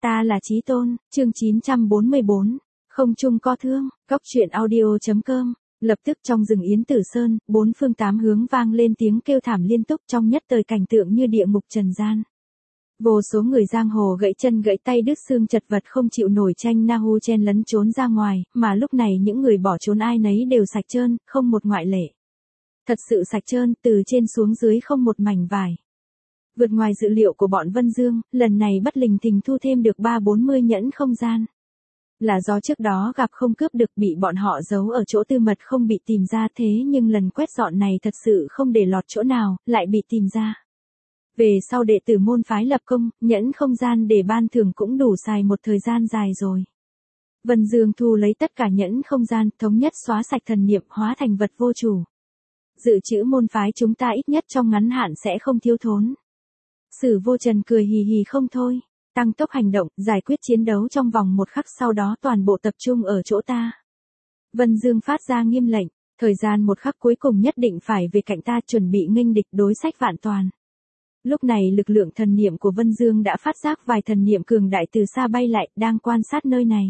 Ta là Chí Tôn, chương 944. Không chung co thương, Cóc truyện audio.com. Lập tức trong rừng Yến Tử Sơn, bốn phương tám hướng vang lên tiếng kêu thảm liên tục, trong nhất thời cảnh tượng như địa ngục trần gian. Vô số người giang hồ gãy chân gãy tay đứt xương chật vật không chịu nổi tranh Nahu chen lấn trốn ra ngoài, mà lúc này những người bỏ trốn ai nấy đều sạch trơn, không một ngoại lệ. Thật sự sạch trơn, từ trên xuống dưới không một mảnh vải. Vượt ngoài dự liệu của bọn Vân Dương, lần này bất lình thình thu thêm được 340 nhẫn không gian. Là do trước đó gặp không cướp được, bị bọn họ giấu ở chỗ tư mật không bị tìm ra, thế nhưng lần quét dọn này thật sự không để lọt chỗ nào, lại bị tìm ra. Về sau đệ tử môn phái lập công, nhẫn không gian để ban thưởng cũng đủ xài một thời gian dài rồi. Vân Dương thu lấy tất cả nhẫn không gian, thống nhất xóa sạch thần niệm, hóa thành vật vô chủ. Dự trữ môn phái chúng ta ít nhất trong ngắn hạn sẽ không thiếu thốn. Sử Vô Trần cười hì hì không thôi, tăng tốc hành động, giải quyết chiến đấu trong vòng một khắc, sau đó toàn bộ tập trung ở chỗ ta. Vân Dương phát ra nghiêm lệnh, thời gian một khắc cuối cùng nhất định phải về cạnh ta, chuẩn bị nghênh địch đối sách vạn toàn. Lúc này lực lượng thần niệm của Vân Dương đã phát giác vài thần niệm cường đại từ xa bay lại, đang quan sát nơi này.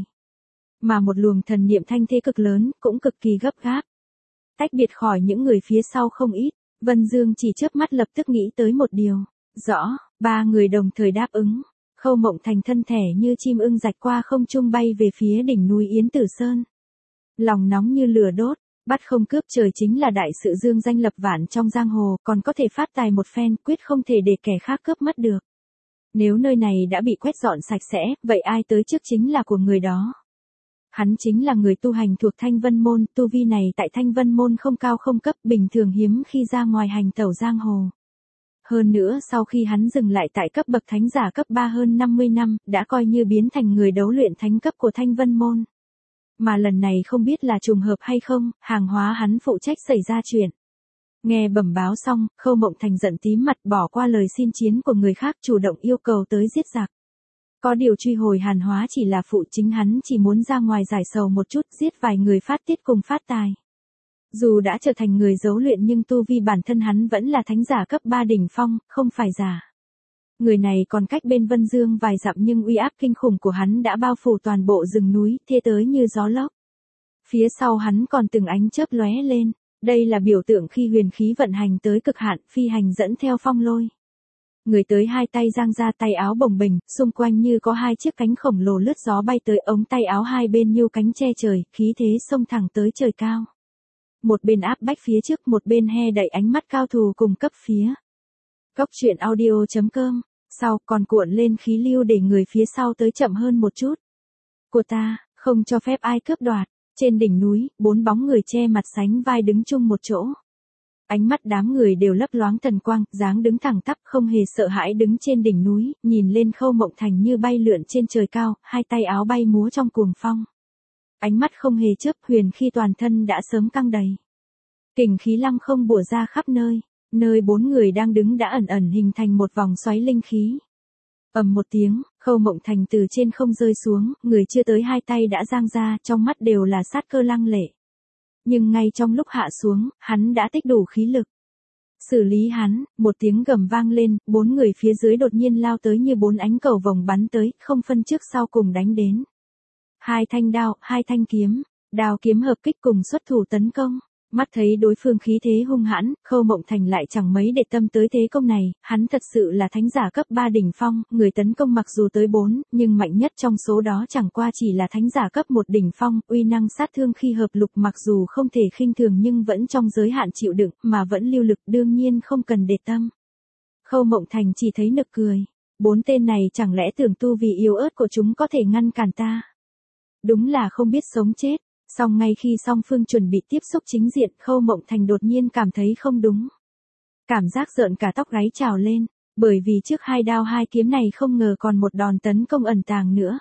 Mà một luồng thần niệm thanh thế cực lớn, cũng cực kỳ gấp gáp. Tách biệt khỏi những người phía sau không ít, Vân Dương chỉ chớp mắt lập tức nghĩ tới một điều. Rõ, ba người đồng thời đáp ứng. Khâu Mộng Thành thân thể như chim ưng rạch qua không trung bay về phía đỉnh núi Yến Tử Sơn. Lòng nóng như lửa đốt, bắt không cướp trời chính là đại sự dương danh lập vạn trong giang hồ, còn có thể phát tài một phen, quyết không thể để kẻ khác cướp mất được. Nếu nơi này đã bị quét dọn sạch sẽ, vậy ai tới trước chính là của người đó. Hắn chính là người tu hành thuộc Thanh Vân Môn, tu vi này tại Thanh Vân Môn không cao không cấp, bình thường hiếm khi ra ngoài hành tẩu giang hồ. Hơn nữa sau khi hắn dừng lại tại cấp bậc thánh giả cấp 3 hơn 50 năm, đã coi như biến thành người đấu luyện thánh cấp của Thanh Vân Môn. Mà lần này không biết là trùng hợp hay không, hàng hóa hắn phụ trách xảy ra chuyện. Nghe bẩm báo xong, Khâu Mộng Thành giận tím mặt, bỏ qua lời xin chiến của người khác, chủ động yêu cầu tới giết giặc. Có điều truy hồi hàn hóa chỉ là phụ, chính hắn chỉ muốn ra ngoài giải sầu một chút, giết vài người phát tiết cùng phát tài. Dù đã trở thành người đấu luyện nhưng tu vi bản thân hắn vẫn là thánh giả cấp 3 đỉnh phong, không phải giả. Người này còn cách bên Vân Dương vài dặm nhưng uy áp kinh khủng của hắn đã bao phủ toàn bộ rừng núi, thê tới như gió lốc. Phía sau hắn còn từng ánh chớp lóe lên, đây là biểu tượng khi huyền khí vận hành tới cực hạn, phi hành dẫn theo phong lôi. Người tới hai tay giang ra, tay áo bồng bềnh, xung quanh như có hai chiếc cánh khổng lồ lướt gió bay tới, ống tay áo hai bên như cánh che trời, khí thế xông thẳng tới trời cao. Một bên áp bách phía trước, một bên he đậy ánh mắt cao thù cùng cấp phía. Cóc truyện audio.com. Sau còn cuộn lên khí lưu để người phía sau tới chậm hơn một chút. Của ta, không cho phép ai cướp đoạt. Trên đỉnh núi, bốn bóng người che mặt sánh vai đứng chung một chỗ. Ánh mắt đám người đều lấp loáng thần quang, dáng đứng thẳng tắp không hề sợ hãi đứng trên đỉnh núi, nhìn lên Khâu Mộng Thành như bay lượn trên trời cao, hai tay áo bay múa trong cuồng phong. Ánh mắt không hề chớp, huyền khi toàn thân đã sớm căng đầy. Kình khí lăng không bủa ra khắp nơi, nơi bốn người đang đứng đã ẩn ẩn hình thành một vòng xoáy linh khí. Ầm một tiếng, Khâu Mộng Thành từ trên không rơi xuống, người chưa tới hai tay đã giang ra, trong mắt đều là sát cơ lăng lệ. Nhưng ngay trong lúc hạ xuống, hắn đã tích đủ khí lực. Xử lý hắn, một tiếng gầm vang lên, bốn người phía dưới đột nhiên lao tới như bốn ánh cầu vồng bắn tới, không phân trước sau cùng đánh đến. Hai thanh đao, hai thanh kiếm, đao kiếm hợp kích cùng xuất thủ tấn công. Mắt thấy đối phương khí thế hung hãn, Khâu Mộng Thành lại chẳng mấy để tâm tới thế công này, hắn thật sự là thánh giả cấp 3 đỉnh phong, người tấn công mặc dù tới 4, nhưng mạnh nhất trong số đó chẳng qua chỉ là thánh giả cấp 1 đỉnh phong, uy năng sát thương khi hợp lục mặc dù không thể khinh thường nhưng vẫn trong giới hạn chịu đựng, mà vẫn lưu lực, đương nhiên không cần để tâm. Khâu Mộng Thành chỉ thấy nực cười, bốn tên này chẳng lẽ tưởng tu vì yếu ớt của chúng có thể ngăn cản ta? Đúng là không biết sống chết. Song ngay khi song phương chuẩn bị tiếp xúc chính diện, Khâu Mộng Thành đột nhiên cảm thấy không đúng. Cảm giác rợn cả tóc gáy trào lên, bởi vì trước hai đao hai kiếm này không ngờ còn một đòn tấn công ẩn tàng nữa.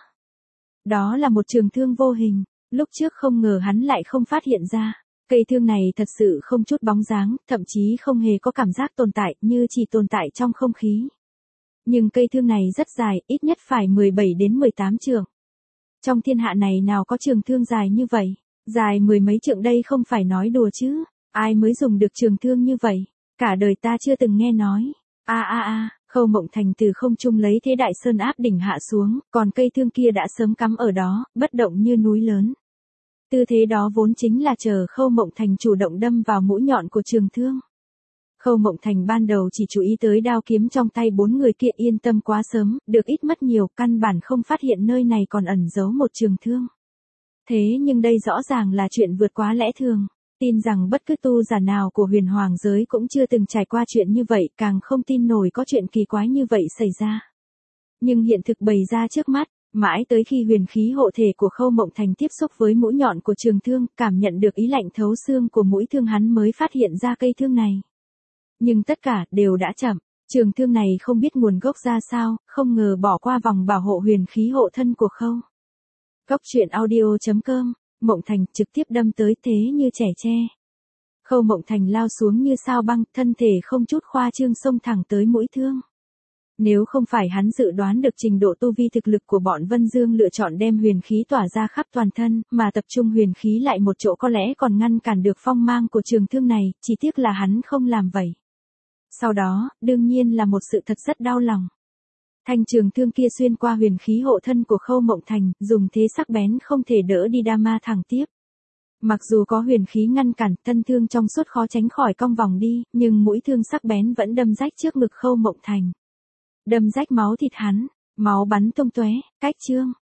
Đó là một trường thương vô hình, lúc trước không ngờ hắn lại không phát hiện ra. Cây thương này thật sự không chút bóng dáng, thậm chí không hề có cảm giác tồn tại, như chỉ tồn tại trong không khí. Nhưng cây thương này rất dài, ít nhất phải 17 đến 18 trượng. Trong thiên hạ này nào có trường thương dài như vậy, dài mười mấy trượng đây không phải nói đùa chứ, ai mới dùng được trường thương như vậy, cả đời ta chưa từng nghe nói. Khâu Mộng Thành từ không trung lấy thế đại sơn áp đỉnh hạ xuống, còn cây thương kia đã sớm cắm ở đó, bất động như núi lớn. Tư thế đó vốn chính là chờ Khâu Mộng Thành chủ động đâm vào mũi nhọn của trường thương. Khâu Mộng Thành ban đầu chỉ chú ý tới đao kiếm trong tay 4 người kia, yên tâm quá sớm, được ít mất nhiều, căn bản không phát hiện nơi này còn ẩn giấu một trường thương. Thế nhưng đây rõ ràng là chuyện vượt quá lẽ thường. Tin rằng bất cứ tu giả nào của huyền hoàng giới cũng chưa từng trải qua chuyện như vậy, càng không tin nổi có chuyện kỳ quái như vậy xảy ra. Nhưng hiện thực bày ra trước mắt, mãi tới khi huyền khí hộ thể của Khâu Mộng Thành tiếp xúc với mũi nhọn của trường thương, cảm nhận được ý lạnh thấu xương của mũi thương, hắn mới phát hiện ra cây thương này. Nhưng tất cả đều đã chậm, trường thương này không biết nguồn gốc ra sao, không ngờ bỏ qua vòng bảo hộ huyền khí hộ thân của Khâu. Cốc truyện audio.com, Mộng Thành trực tiếp đâm tới thế như trẻ tre. Khâu Mộng Thành lao xuống như sao băng, thân thể không chút khoa trương xông thẳng tới mũi thương. Nếu không phải hắn dự đoán được trình độ tu vi thực lực của bọn Vân Dương lựa chọn đem huyền khí tỏa ra khắp toàn thân, mà tập trung huyền khí lại một chỗ có lẽ còn ngăn cản được phong mang của trường thương này, chỉ tiếc là hắn không làm vậy. Sau đó, đương nhiên là một sự thật rất đau lòng. Thanh trường thương kia xuyên qua huyền khí hộ thân của Khâu Mộng Thành, dùng thế sắc bén không thể đỡ đi đa ma thẳng tiếp. Mặc dù có huyền khí ngăn cản, thân thương trong suốt khó tránh khỏi cong vòng đi, nhưng mũi thương sắc bén vẫn đâm rách trước ngực Khâu Mộng Thành. Đâm rách máu thịt hắn, máu bắn tung tóe, cách chương.